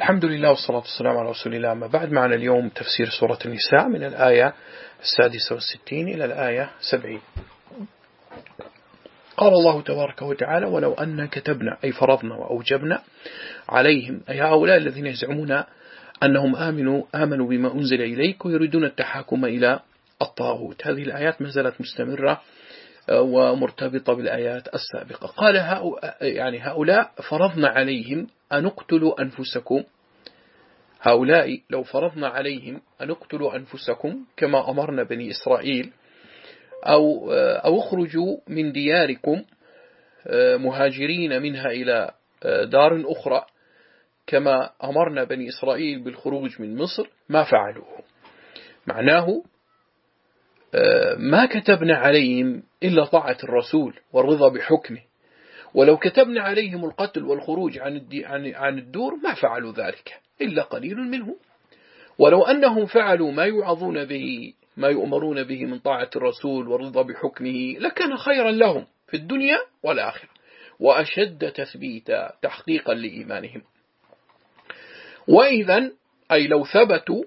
الحمد لله والصلاة والسلام على رسول الله. ما بعد، معنا اليوم تفسير سورة النساء من الآية 66 إلى الآية 70. قال الله تبارك وتعالى: ولو أن كتبنا أي فرضنا وأوجبنا عليهم، أي هؤلاء الذين يزعمون أنهم آمنوا بما أنزل إليك ويريدون التحاكم إلى الطاغوت. هذه الآيات ما زالت مستمرة ومرتبطة بالآيات السابقة. قال هؤلاء فرضنا عليهم أن اقتلوا أنفسكم، هؤلاء لو فرضنا عليهم أن اقتلوا أنفسكم كما أمرنا بني إسرائيل، أو اخرجوا من دياركم مهاجرين منها إلى دار أخرى كما أمرنا بني إسرائيل بالخروج من مصر، ما فعلوه. معناه ما كتبنا عليهم إلا طاعة الرسول والرضا بحكمه، ولو كتبنا عليهم القتل والخروج عن الدور ما فعلوا ذلك إلا قليل منهم. ولو أنهم فعلوا ما يوعظون به، ما يؤمرون به من طاعة الرسول والرضا بحكمه، لكان خيرا لهم في الدنيا والآخرة وأشد تثبيتا تحقيقا لإيمانهم. وإذن أي لو ثبتوا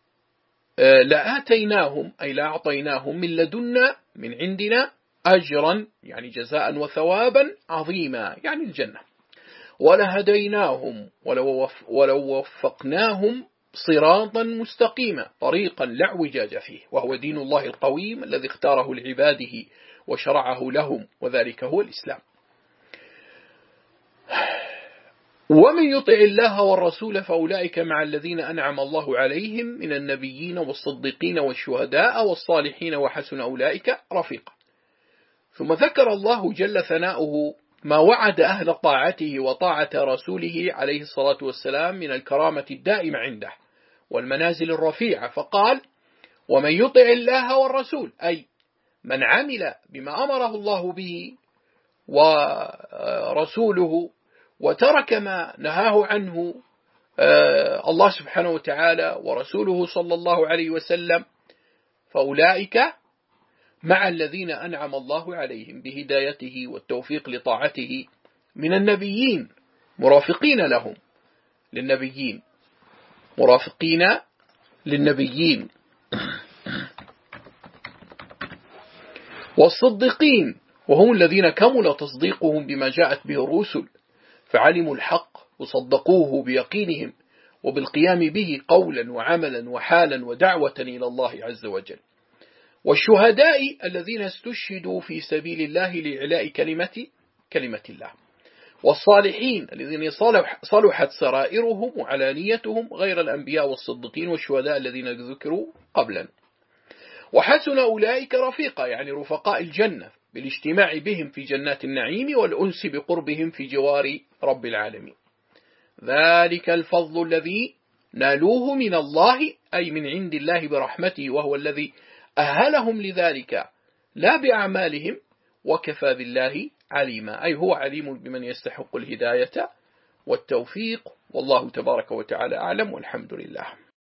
لآتيناهم أي لأعطيناهم من لدنا من عندنا أجرا، يعني جزاء وثوابا عظيما، يعني الجنة. ولهديناهم ولو وفقناهم صراطا مستقيما، طريقا لا اعوجاج فيه، وهو دين الله القويم الذي اختاره لعباده وشرعه لهم، وذلك هو الإسلام. ومن يطع الله والرسول فأولئك مع الذين أنعم الله عليهم من النبيين والصديقين والشهداء والصالحين وحسن أولئك رفيقا. ثم ذكر الله جل ثناؤه ما وعد أهل طاعته وطاعة رسوله عليه الصلاة والسلام من الكرامة الدائمة عنده والمنازل الرفيعة، فقال: ومن يطع الله والرسول، أي من عمل بما أمره الله به ورسوله وترك ما نهاه عنه الله سبحانه وتعالى ورسوله صلى الله عليه وسلم، فأولئك مع الذين أنعم الله عليهم بهدايته والتوفيق لطاعته من النبيين، مرافقين لهم للنبيين، مرافقين للنبيين، والصديقين، وهم الذين كمل تصديقهم بما جاءت به الرسل، فعلموا الحق وصدقوه بيقينهم وبالقيام به قولا وعملا وحالا ودعوة إلى الله عز وجل. والشهداء الذين استشهدوا في سبيل الله لإعلاء كلمة الله. والصالحين الذين صلحت سرائرهم وعلانيتهم غير الأنبياء والصديقين والشهداء الذين ذكروا قبلا. وحسن أولئك رفيقا، يعني رفقاء الجنة بالاجتماع بهم في جنات النعيم والأنس بقربهم في جوار رب العالمين. ذلك الفضل الذي نالوه من الله، أي من عند الله برحمته، وهو الذي أهلهم لذلك لا بأعمالهم، وكفى بالله عليما، أي هو عليم بمن يستحق الهداية والتوفيق. والله تبارك وتعالى أعلم، والحمد لله.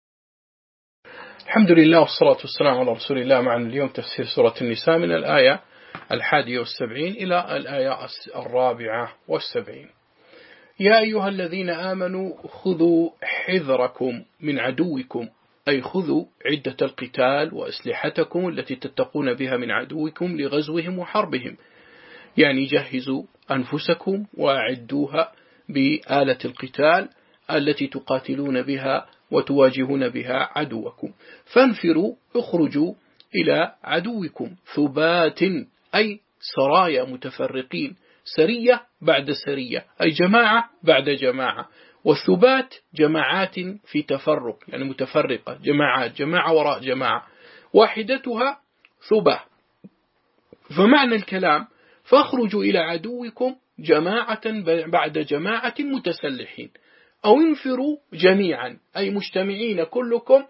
الحمد لله والصلاة والسلام على رسول الله. معنا اليوم تفسير سورة النساء من الآية 71 إلى الآية 74. يا أيها الذين آمنوا خذوا حذركم من عدوكم، أي خذوا عدة القتال وأسلحتكم التي تتقون بها من عدوكم لغزوهم وحربهم، يعني جهزوا أنفسكم وأعدوها بآلة القتال التي تقاتلون بها وتواجهون بها عدوكم. فانفروا، اخرجوا إلى عدوكم ثبات، أي سرايا متفرقين، سرية بعد سرية، أي جماعة بعد جماعة. والثبات جماعات في تفرق، يعني متفرقة، جماعة وراء جماعة، واحدتها ثبة. فمعنى الكلام: فاخرجوا إلى عدوكم جماعة بعد جماعة متسلحين، أو انفروا جميعا، أي مجتمعين كلكم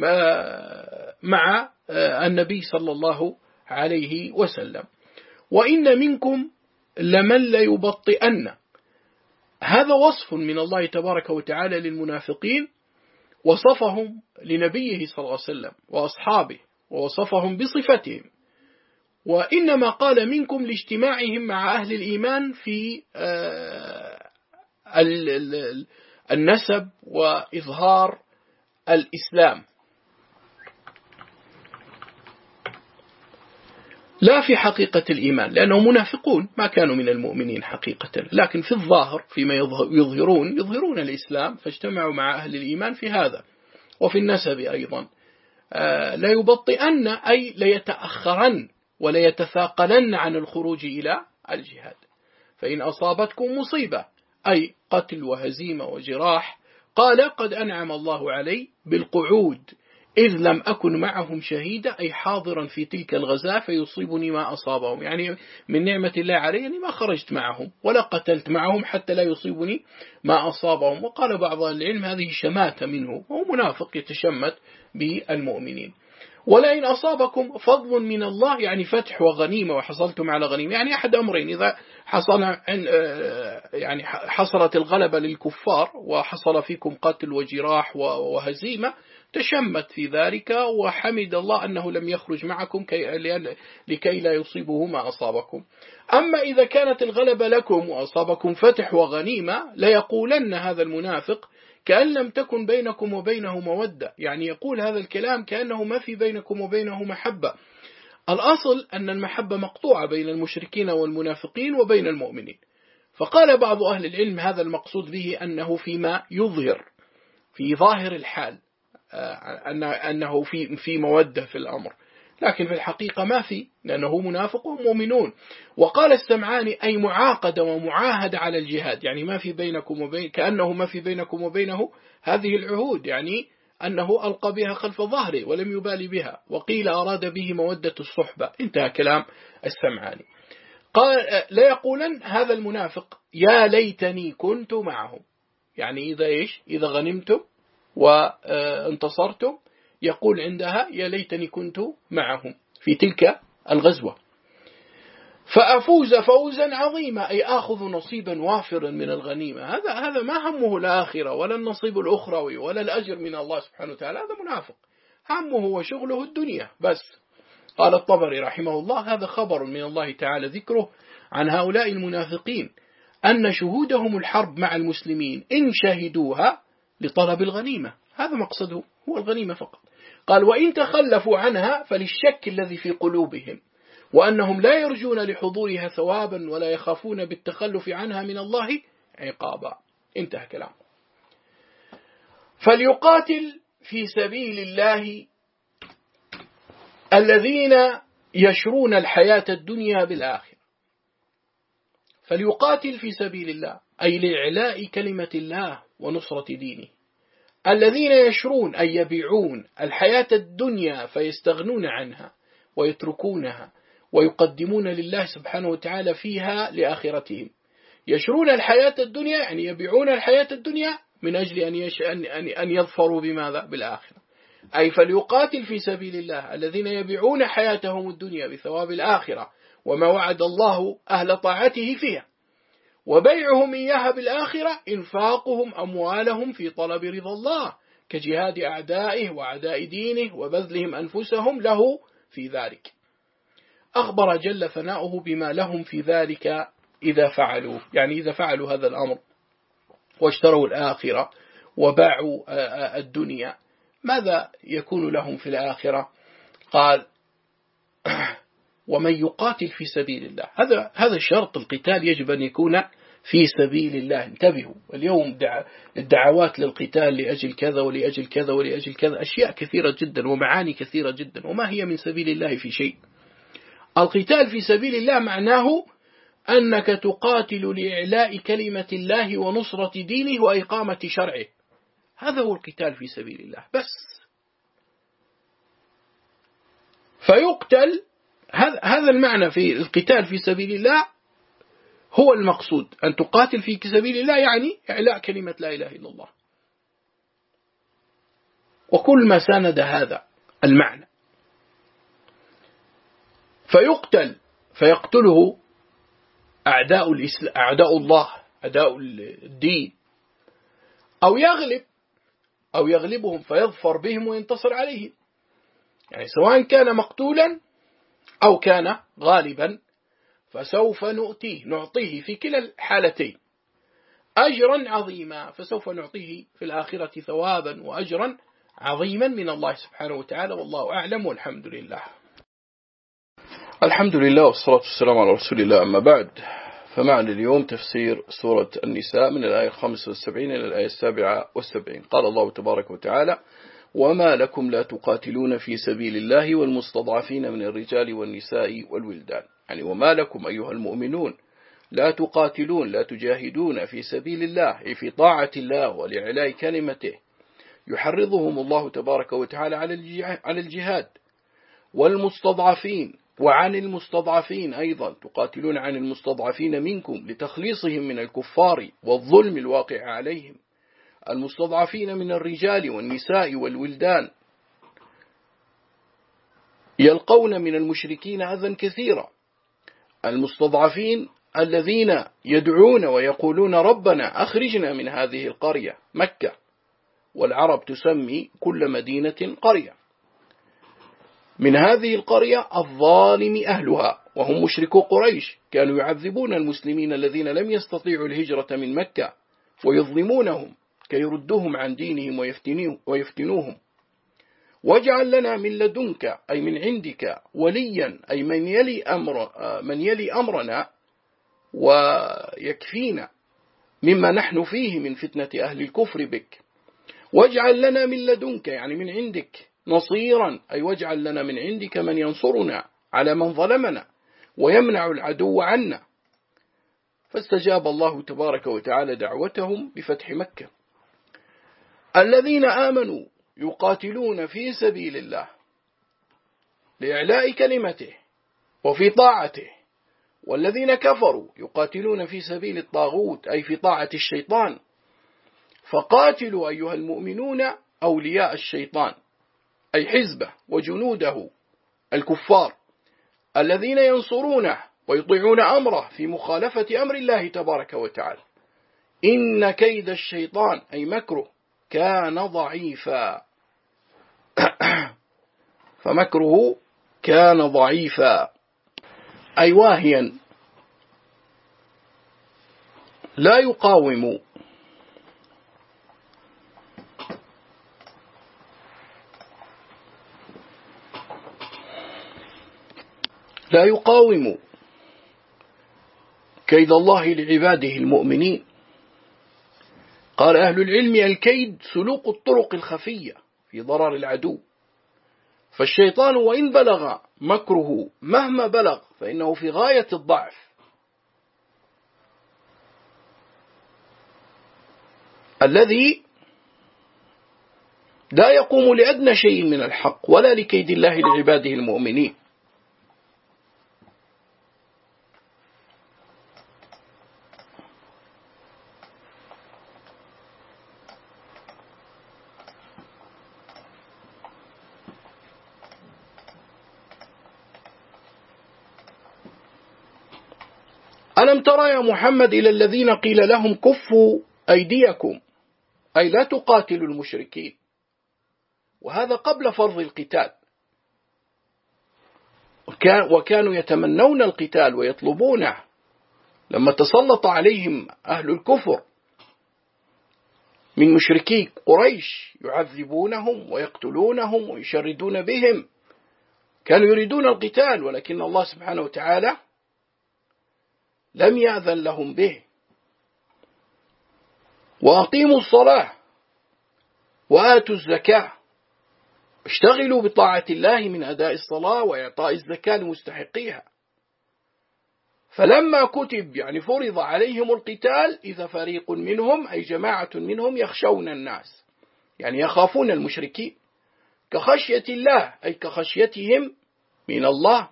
مع النبي صلى الله عليه وسلم. وإن منكم لمن ليبطئن، هذا وصف من الله تبارك وتعالى للمنافقين، وصفهم لنبيه صلى الله عليه وسلم وأصحابه، ووصفهم بصفتهم. وإنما قال منكم لاجتماعهم مع أهل الإيمان في النسب وإظهار الإسلام، لا في حقيقة الإيمان، لأنهم منافقون ما كانوا من المؤمنين حقيقة، لكن في الظاهر فيما يظهرون الإسلام، فاجتمعوا مع أهل الإيمان في هذا. وفي النسب أيضا لا يبطئن أي ليتأخرن وليتثاقلن عن الخروج إلى الجهاد. فإن أصابتكم مصيبة أي قتل وهزيمة وجراح قال قد أنعم الله علي بالقعود إذ لم أكن معهم شهيدا، أي حاضرا في تلك الغزاة فيصيبني ما أصابهم، يعني من نعمة الله علي أني ما خرجت معهم ولا قتلت معهم حتى لا يصيبني ما أصابهم. وقال بعض العلم هذه شماتة منه، هو منافق يتشمت بالمؤمنين. ولئن أصابكم فضل من الله يعني فتح وغنيمة وحصلتم على غنيمة، يعني أحد أمرين، إذا يعني حصلت الغلبة للكفار وحصل فيكم قتل وجراح وهزيمة تشمت في ذلك وحمد الله أنه لم يخرج معكم لكي لا يصيبه ما أصابكم. أما إذا كانت الغلبة لكم وأصابكم فتح وغنيمة ليقولن هذا المنافق كأن لم تكن بينكم وبينه مودة، يعني يقول هذا الكلام كأنه ما في بينكم وبينه محبة. الأصل أن المحبة مقطوعة بين المشركين والمنافقين وبين المؤمنين. فقال بعض أهل العلم هذا المقصود به أنه فيما يظهر في ظاهر الحال أنه في مودة في الأمر، لكن في الحقيقة ما في، لأنه منافق ومؤمنون. وقال السمعاني أي معاقد ومعاهد على الجهاد، يعني ما في بينكم وبين، كأنه ما في بينكم وبينه هذه العهود، يعني أنه ألقى بها خلف ظهره ولم يبالي بها. وقيل أراد به مودة الصحبة. انتهى كلام السمعاني. قال لا يقولن هذا المنافق يا ليتني كنت معهم، يعني إذا غنمتم وانتصرتم يقول عندها يا ليتني كنت معهم في تلك الغزوة فأفوز فوزا عظيما، أي آخذ نصيبا وافرا من الغنيمة. هذا ما همه الآخرة ولا النصيب الأخروي ولا الأجر من الله سبحانه وتعالى، هذا منافق همه وشغله الدنيا بس. قال الطبري رحمه الله هذا خبر من الله تعالى ذكره عن هؤلاء المنافقين أن شهودهم الحرب مع المسلمين إن شهدوها لطلب الغنيمة، هذا مقصده هو الغنيمة فقط. قال وإن تخلفوا عنها فللشك الذي في قلوبهم وأنهم لا يرجون لحضورها ثوابا ولا يخافون بالتخلف عنها من الله عقابا. انتهى كلام. فليقاتل في سبيل الله الذين يشرون الحياة الدنيا بالآخرة. فليقاتل في سبيل الله أي لإعلاء كلمة الله ونصرة دينه. الذين يشرون أي يبيعون الحياة الدنيا فيستغنون عنها ويتركونها ويقدمون لله سبحانه وتعالى فيها لآخرتهم. يشرون الحياة الدنيا يعني يبيعون الحياة الدنيا من أجل أن يظفروا بماذا؟ بالآخرة. أي فليقاتل في سبيل الله الذين يبيعون حياتهم الدنيا بثواب الآخرة وما وعد الله أهل طاعته فيها، وبيعهم إياها بالآخرة إنفاقهم أموالهم في طلب رضا الله كجهاد أعدائه وأعداء دينه وبذلهم أنفسهم له في ذلك. أخبر جل ثناؤه بما لهم في ذلك إذا فعلوا، يعني إذا فعلوا هذا الأمر واشتروا الآخرة وباعوا الدنيا ماذا يكون لهم في الآخرة؟ قال ومن يقاتل في سبيل الله، هذا شرط القتال يجب أن يكون في سبيل الله. انتبهوا اليوم الدعوات للقتال لأجل كذا ولأجل كذا ولأجل كذا أشياء كثيرة جدا ومعاني كثيرة جدا، وما هي من سبيل الله في شيء. القتال في سبيل الله معناه أنك تقاتل لإعلاء كلمة الله ونصرة دينه وإقامة شرعه، هذا هو القتال في سبيل الله بس. فيقتل، هذا المعنى في القتال في سبيل الله هو المقصود، أن تقاتل في سبيل الله يعني إعلاء كلمة لا إله إلا الله، وكل ما ساند هذا المعنى. فيقتل فيقتله أعداء الله أعداء الدين، أو يغلبهم فيظفر بهم وينتصر عليهم، يعني سواء كان مقتولا أو كان غالبا فسوف نعطيه في كلا الحالتين. أجرا عظيما، فسوف نعطيه في الآخرة ثوابا وأجرا عظيما من الله سبحانه وتعالى، والله أعلم، والحمد لله. الحمد لله والصلاة والسلام على رسول الله، أما بعد، فمعنا اليوم تفسير سورة النساء من الآية 75 إلى الآية 77. قال الله تبارك وتعالى: وما لكم لا تقاتلون في سبيل الله والمستضعفين من الرجال والنساء والولدان. يعني وما لكم أيها المؤمنون لا تقاتلون، لا تجاهدون في سبيل الله، أي في طاعة الله ولإعلاء كلمته. يحرضهم الله تبارك وتعالى على الجهاد. والمستضعفين، وعن المستضعفين أيضا، تقاتلون عن المستضعفين منكم لتخليصهم من الكفار والظلم الواقع عليهم. المستضعفين من الرجال والنساء والولدان يلقون من المشركين أذى كثيرا. المستضعفين الذين يدعون ويقولون ربنا أخرجنا من هذه القرية، مكة، والعرب تسمي كل مدينة قرية. من هذه القرية الظالم أهلها، وهم مشركو قريش، كانوا يعذبون المسلمين الذين لم يستطيعوا الهجرة من مكة ويظلمونهم كي يردوهم عن دينهم ويفتنوهم. واجعل لنا من لدنك، أي من عندك، وليا، أي من يلي أمرنا ويكفينا مما نحن فيه من فتنة أهل الكفر بك. واجعل لنا من لدنك، يعني من عندك، نصيرا، أي واجعل لنا من عندك من ينصرنا على من ظلمنا ويمنع العدو عنا. فاستجاب الله تبارك وتعالى دعوتهم بفتح مكة. الذين آمنوا يقاتلون في سبيل الله لإعلاء كلمته وفي طاعته، والذين كفروا يقاتلون في سبيل الطاغوت، أي في طاعة الشيطان. فقاتلوا أيها المؤمنون أولياء الشيطان، أي حزبه وجنوده الكفار، الذين ينصرونه ويطيعون أمره في مخالفة أمر الله تبارك وتعالى. إن كيد الشيطان، أي مكره، كان ضعيفا. فمكره كان ضعيفا، أي واهيا، لا يقاوم كيد الله لعباده المؤمنين. قال أهل العلم: الكيد سلوك الطرق الخفية في ضرر العدو. فالشيطان وإن بلغ مكره مهما بلغ فإنه في غاية الضعف، الذي لا يقوم لأدنى شيء من الحق ولا لكيد الله لعباده المؤمنين. ألم ترى يا محمد إلى الذين قيل لهم كفوا أيديكم، أي لا تقاتلوا المشركين، وهذا قبل فرض القتال، وكانوا يتمنون القتال ويطلبونه لما تسلط عليهم أهل الكفر من مشركي قريش يعذبونهم ويقتلونهم ويشردون بهم، كانوا يريدون القتال، ولكن الله سبحانه وتعالى لم يأذن لهم به. وأقيموا الصلاة وآتوا الزكاة، اشتغلوا بطاعة الله من أداء الصلاة وإعطاء الزكاة لمستحقيها. فلما كتب، يعني فرض عليهم القتال، إذا فريق منهم، أي جماعة منهم، يخشون الناس، يعني يخافون المشركين كخشية الله، أي كخشيتهم من الله،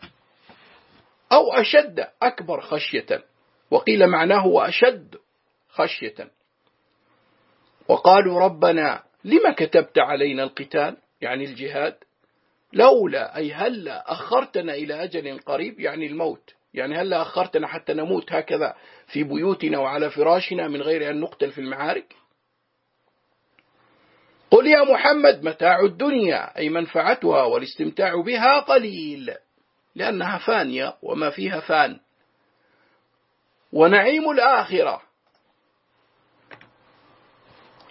أو أشد، أكبر خشية، وقيل معناه وأشد خشية. وقالوا ربنا لما كتبت علينا القتال، يعني الجهاد، لولا، أي هلا أخرتنا إلى أجل قريب، يعني الموت، يعني هلا أخرتنا حتى نموت هكذا في بيوتنا وعلى فراشنا من غير أن نقتل في المعارك. قل يا محمد متاع الدنيا، أي منفعتها والاستمتاع بها قليل، لأنها فانية وما فيها فان. ونعيم الآخرة،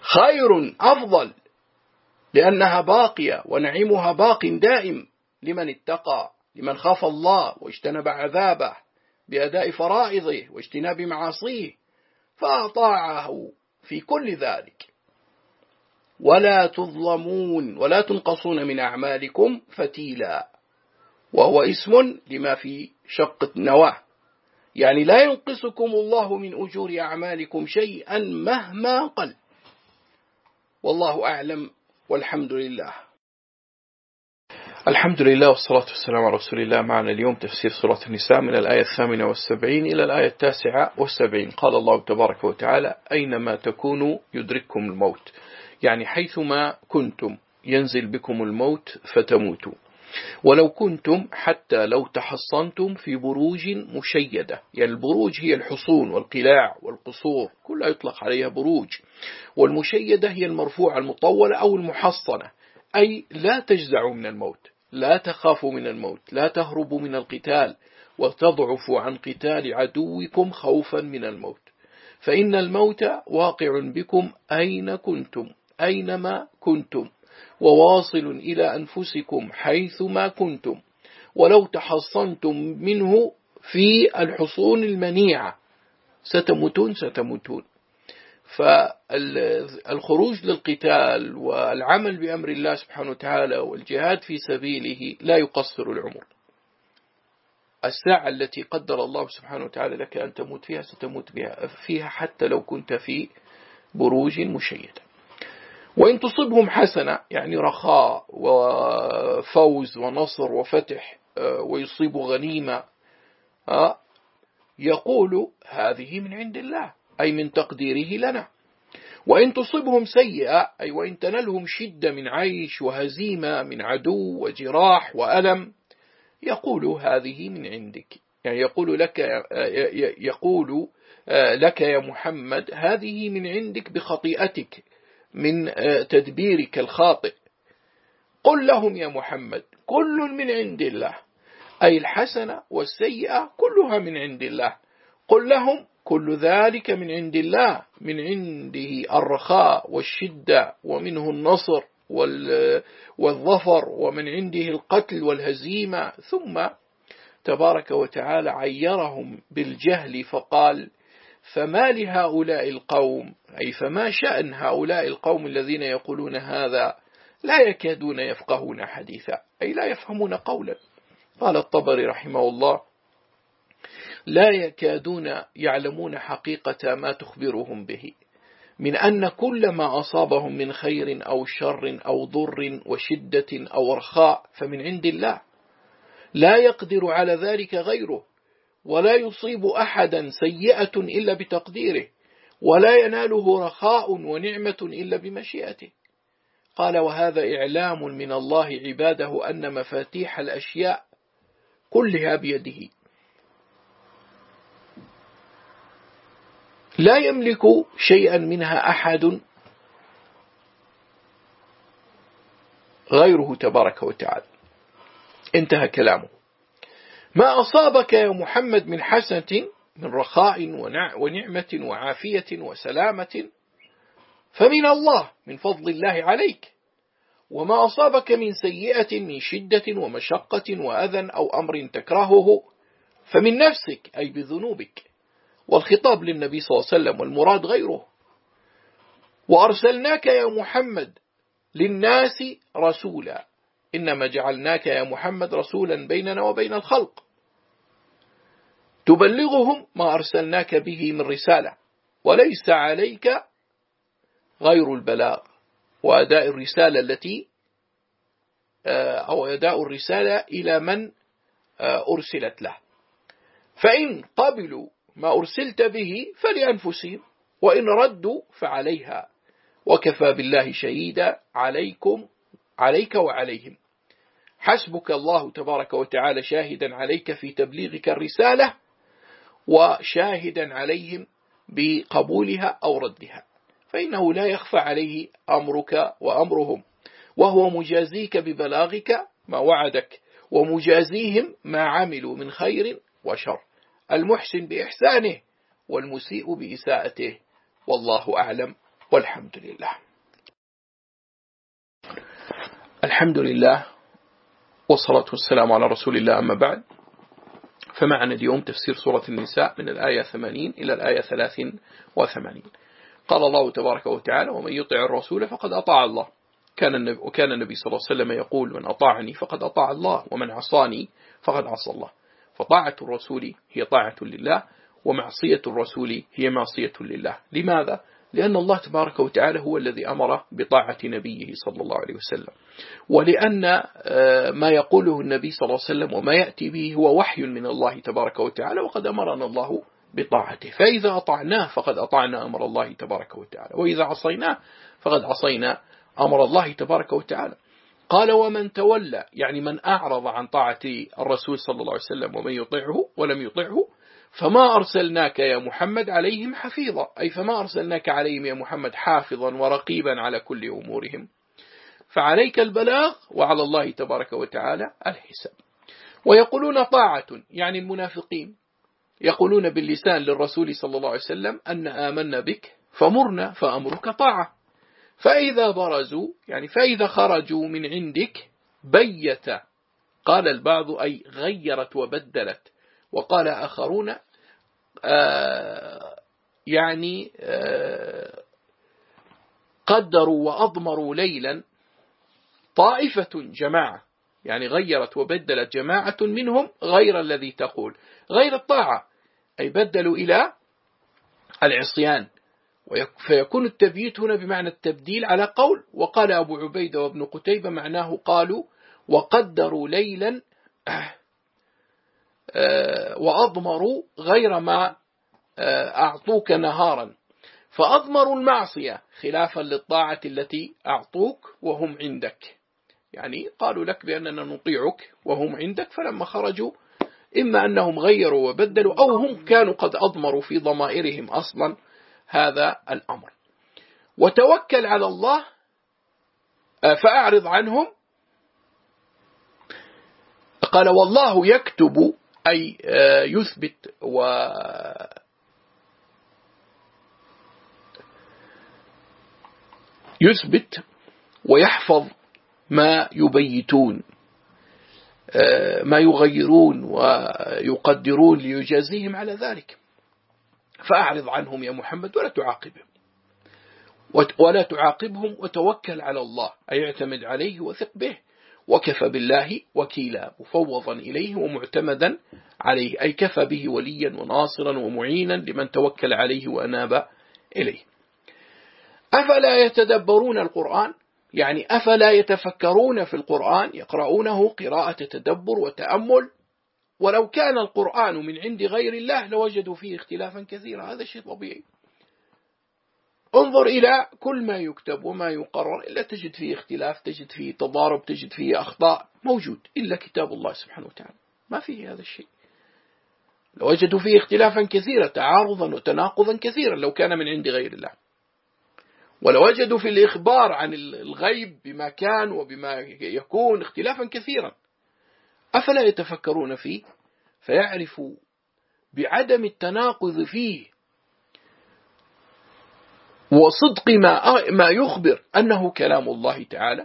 خير أفضل، لأنها باقية ونعيمها باق دائم لمن اتقى، لمن خاف الله واجتنب عذابه بأداء فرائضه واجتناب معاصيه فأطاعه في كل ذلك. ولا تظلمون ولا تنقصون من أعمالكم فتيلا، وهو اسم لما في شق النواه، يعني لا ينقصكم الله من أجور أعمالكم شيئا مهما قل. والله أعلم، والحمد لله. الحمد لله والصلاة والسلام على رسول الله. معنا اليوم تفسير سورة النساء من الآية 78 إلى الآية 79. قال الله تبارك وتعالى: أينما تكونوا يدرككم الموت، يعني حيثما كنتم ينزل بكم الموت فتموتوا، ولو كنتم حتى لو تحصنتم في بروج مشيدة، يعني البروج هي الحصون والقلاع والقصور كلها يطلق عليها بروج، والمشيدة هي المرفوعة المطولة أو المحصنة، أي لا تجزعوا من الموت، لا تخافوا من الموت، لا تهربوا من القتال وتضعفوا عن قتال عدوكم خوفا من الموت، فإن الموت واقع بكم أين كنتم، أينما كنتم، وواصل إلى أنفسكم حيثما كنتم، ولو تحصنتم منه في الحصون المنيعة ستموتون. فالخروج للقتال والعمل بأمر الله سبحانه وتعالى والجهاد في سبيله لا يقصر العمر. الساعة التي قدر الله سبحانه وتعالى لك أن تموت فيها ستموت فيها حتى لو كنت في بروج مشيدة. وإن تصبهم حسنة، يعني رخاء وفوز ونصر وفتح، ويصيبوا غنيمة، يقول هذه من عند الله، أي من تقديره لنا. وإن تصبهم سيئة، أي وإن تنلهم شدة من عيش وهزيمة من عدو وجراح وألم، يقول هذه من عندك، يعني يقول لك يا محمد هذه من عندك بخطيئتك من تدبيرك الخاطئ. قل لهم يا محمد كل من عند الله، أي الحسنة والسيئة كلها من عند الله. قل لهم كل ذلك من عند الله، من عنده الرخاء والشدة ومنه النصر والظفر، ومن عنده القتل والهزيمة. ثم تبارك وتعالى عيرهم بالجهل فقال: فما لهؤلاء القوم، أي فما شأن هؤلاء القوم الذين يقولون هذا لا يكادون يفقهون حديثا، أي لا يفهمون قولا. قال الطبري رحمه الله: لا يكادون يعلمون حقيقة ما تخبرهم به، من أن كل ما أصابهم من خير أو شر أو ضر وشدة أو رخاء فمن عند الله، لا يقدر على ذلك غيره، ولا يصيب أحدا سيئة إلا بتقديره، ولا يناله رخاء ونعمة إلا بمشيئته. قال: وهذا إعلام من الله عباده أن مفاتيح الأشياء كلها بيده، لا يملك شيئا منها أحد غيره تبارك وتعالى. انتهى كلامه. ما أصابك يا محمد من حسنة، من رخاء ونعمة وعافية وسلامة، فمن الله، من فضل الله عليك. وما أصابك من سيئة، من شدة ومشقة وأذى أو أمر تكرهه، فمن نفسك، أي بذنوبك. والخطاب للنبي صلى الله عليه وسلم، والمراد غيره. وأرسلناك يا محمد للناس رسولا، إنما جعلناك يا محمد رسولا بيننا وبين الخلق، تبلغهم ما أرسلناك به من رسالة، وليس عليك غير البلاغ وأداء الرسالة أو أداء الرسالة إلى من أرسلت له. فإن قبلوا ما أرسلت به فلأنفسهم، وإن ردوا فعليها، وكفى بالله شهيدا عليك وعليهم. حسبك الله تبارك وتعالى شاهدا عليك في تبليغك الرسالة، وشاهدا عليهم بقبولها أو ردها، فإنه لا يخفى عليه أمرك وأمرهم، وهو مجازيك ببلاغك ما وعدك، ومجازيهم ما عملوا من خير وشر، المحسن بإحسانه والمسيء بإساءته. والله أعلم والحمد لله. الحمد لله والصلاة والسلام على رسول الله، أما بعد، فمعنا اليوم تفسير سورة النساء من الآية 80 إلى الآية 83. قال الله تبارك وتعالى: ومن يطع الرسول فقد أطاع الله. وكان النبي صلى الله عليه وسلم يقول: من أطاعني فقد أطاع الله، ومن عصاني فقد عصى الله. فطاعة الرسول هي طاعة لله، ومعصية الرسول هي معصية لله. لماذا؟ لأن الله تبارك وتعالى هو الذي أمر بطاعة نبيه صلى الله عليه وسلم، ولأن ما يقوله النبي صلى الله عليه وسلم وما يأتي به هو وحي من الله تبارك وتعالى، وقد أمرنا الله بطاعته. فإذا أطعناه فقد أطعنا أمر الله تبارك وتعالى، وإذا عصيناه فقد عصينا أمر الله تبارك وتعالى. قال: ومن تولى، يعني من أعرض عن طاعة الرسول صلى الله عليه وسلم ومن يطيعه ولم يطيعه، فما أرسلناك يا محمد عليهم حفيظا، أي فما أرسلناك عليهم يا محمد حافظا ورقيبا على كل أمورهم، فعليك البلاغ وعلى الله تبارك وتعالى الحساب. ويقولون طاعة، يعني المنافقين يقولون باللسان للرسول صلى الله عليه وسلم أن آمنا بك فمرنا، فأمرك طاعة. فإذا برزوا، يعني فإذا خرجوا من عندك بيت، قال البعض أي غيرت وبدلت، وقال آخرون يعني قدروا وأضمروا ليلا طائفة جماعة، يعني غيرت وبدلت جماعة منهم غير الذي تقول، غير الطاعة، أي بدلوا إلى العصيان. فيكون التبييت هنا بمعنى التبديل على قول. وقال أبو عبيدة وابن قتيبة معناه قالوا: وقدروا ليلا وأضمروا غير ما أعطوك نهارا، فأضمروا المعصية خلافا للطاعة التي أعطوك وهم عندك، يعني قالوا لك بأننا نطيعك وهم عندك، فلما خرجوا إما أنهم غيروا وبدلوا أو هم كانوا قد أضمروا في ضمائرهم أصلا هذا الأمر. وتوكل على الله فأعرض عنهم. قال: والله يكتب، أي يثبت ويحفظ ما يبيتون، ما يغيرون ويقدرون ليجازيهم على ذلك. فأعرض عنهم يا محمد ولا تعاقبهم وتوكل على الله، أي اعتمد عليه وثق به، وكفى بالله وكيلا، مفوضا إليه ومعتمدا عليه، أي كفى به وليا وناصرا ومعينا لمن توكل عليه وأناب إليه. أفلا يتدبرون القرآن، يعني أفلا يتفكرون في القرآن، يقرؤونه قراءة تدبر وتأمل. ولو كان القرآن من عند غير الله لوجدوا فيه اختلافا كثيرا، هذا شيء طبيعي. انظر إلى كل ما يكتب وما يقرر إلا تجد فيه اختلاف، تجد فيه تضارب، تجد فيه أخطاء، موجود، إلا كتاب الله سبحانه وتعالى ما فيه هذا الشيء. لوجدوا فيه اختلافا كثيرا، تعارضا وتناقضا كثيرا لو كان من عند غير الله. ولوجدوا في الإخبار عن الغيب بما كان وبما يكون اختلافا كثيرا. أفلا يتفكرون فيه فيعرفوا بعدم التناقض فيه وصدق ما يخبر أنه كلام الله تعالى.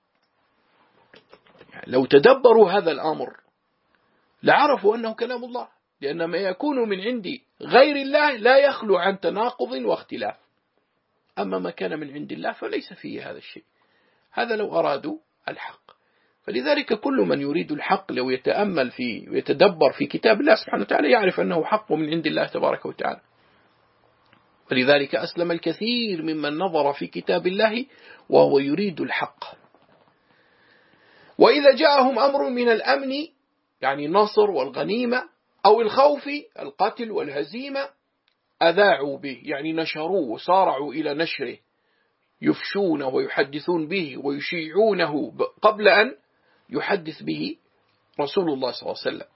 يعني لو تدبروا هذا الأمر لعرفوا أنه كلام الله، لأن ما يكون من عند غير الله لا يخلو عن تناقض واختلاف. أما ما كان من عند الله فليس فيه هذا الشيء، هذا لو أرادوا الحق. فلذلك كل من يريد الحق لو يتأمل فيه ويتدبر في كتاب الله سبحانه وتعالى يعرف أنه حق من عند الله تبارك وتعالى. ولذلك أسلم الكثير ممن نظر في كتاب الله وهو يريد الحق. وإذا جاءهم أمر من الأمن، يعني النصر والغنيمة، أو الخوف القتل والهزيمة، أذاعوا به، يعني نشروه وصارعوا إلى نشره، يفشونه ويحدثون به ويشيعونه قبل أن يحدث به رسول الله صلى الله عليه وسلم.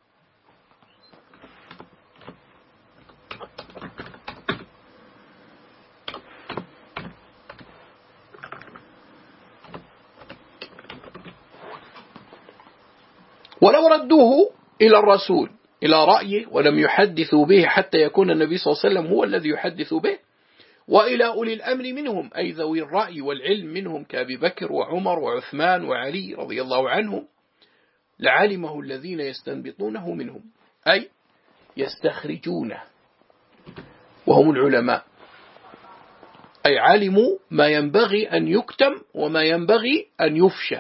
ولو ردوه إلى الرسول إلى رأيه ولم يحدثوا به حتى يكون النبي صلى الله عليه وسلم هو الذي يحدث به، وإلى أولي الأمر منهم أي ذوي الرأي والعلم منهم كأبي بكر وعمر وعثمان وعلي رضي الله عنهم لعلمه الذين يستنبطونه منهم أي يستخرجونه وهم العلماء، أي علموا ما ينبغي أن يكتم وما ينبغي أن يفشى.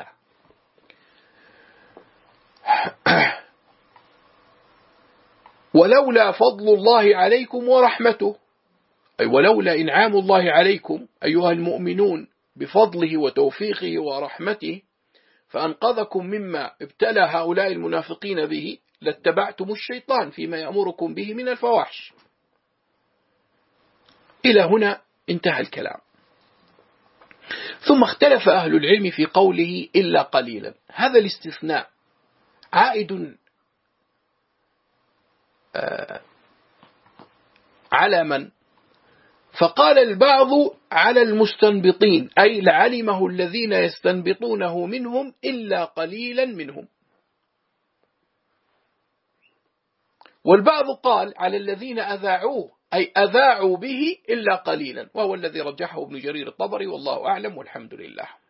ولولا فضل الله عليكم ورحمته، أي ولولا إنعام الله عليكم أيها المؤمنون بفضله وتوفيقه ورحمته فأنقذكم مما ابتلى هؤلاء المنافقين به لاتبعتم الشيطان فيما يأمركم به من الفواحش. إلى هنا انتهى الكلام. ثم اختلف أهل العلم في قوله إلا قليلا، هذا الاستثناء عائد على من؟ فقال البعض على المستنبطين أي لعلمه الذين يستنبطونه منهم إلا قليلا منهم، والبعض قال على الذين أذاعوه أي أذاعوا به إلا قليلا، وهو الذي رجحه ابن جرير الطبري والله أعلم والحمد لله.